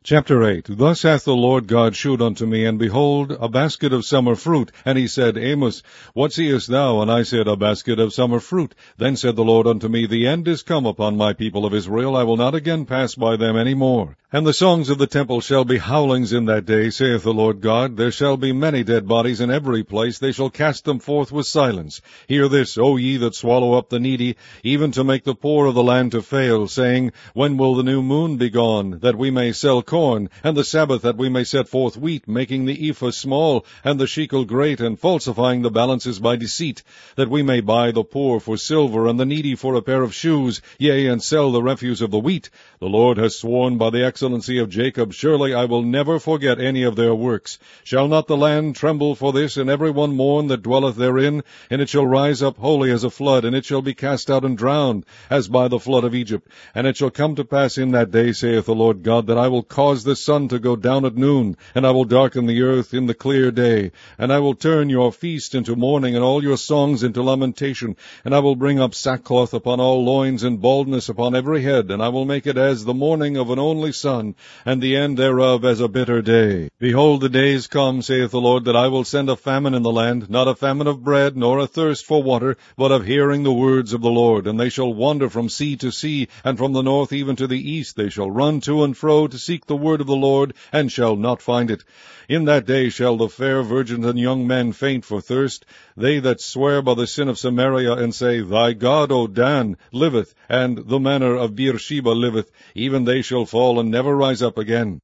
Chapter 8. Thus hath the Lord God shewed unto me, and behold, a basket of summer fruit. And he said, Amos, what seest thou? And I said, A basket of summer fruit. Then said the Lord unto me, The end is come upon my people of Israel. I will not again pass by them any more. And the songs of the temple shall be howlings in that day, saith the Lord God. There shall be many dead bodies in every place. They shall cast them forth with silence. Hear this, O ye that swallow up the needy, even to make the poor of the land to fail, saying, When will the new moon be gone, that we may sell corn, and the Sabbath that we may set forth wheat, making the ephah small, and the shekel great, and falsifying the balances by deceit, that we may buy the poor for silver, and the needy for a pair of shoes, yea, and sell the refuse of the wheat? The Lord has sworn by the excellency of Jacob, surely I will never forget any of their works. Shall not the land tremble for this, and every one mourn that dwelleth therein? And it shall rise up wholly as a flood, and it shall be cast out and drowned, as by the flood of Egypt. And it shall come to pass in that day, saith the Lord God, that I will cause the sun to go down at noon, and I will darken the earth in the clear day. And I will turn your feast into mourning, and all your songs into lamentation. And I will bring up sackcloth upon all loins, and baldness upon every head. And I will make it as the morning of an only son, and the end thereof as a bitter day. Behold, the days come, saith the Lord, that I will send a famine in the land, not a famine of bread, nor a thirst for water, but of hearing the words of the Lord. And they shall wander from sea to sea, and from the north even to the east. They shall run to and fro to seek the word of the Lord, and shall not find it. In that day shall the fair virgins and young men faint for thirst, they that swear by the sin of Samaria, and say, Thy God, O Dan, liveth, and the manor of Beersheba liveth, even they shall fall and never rise up again.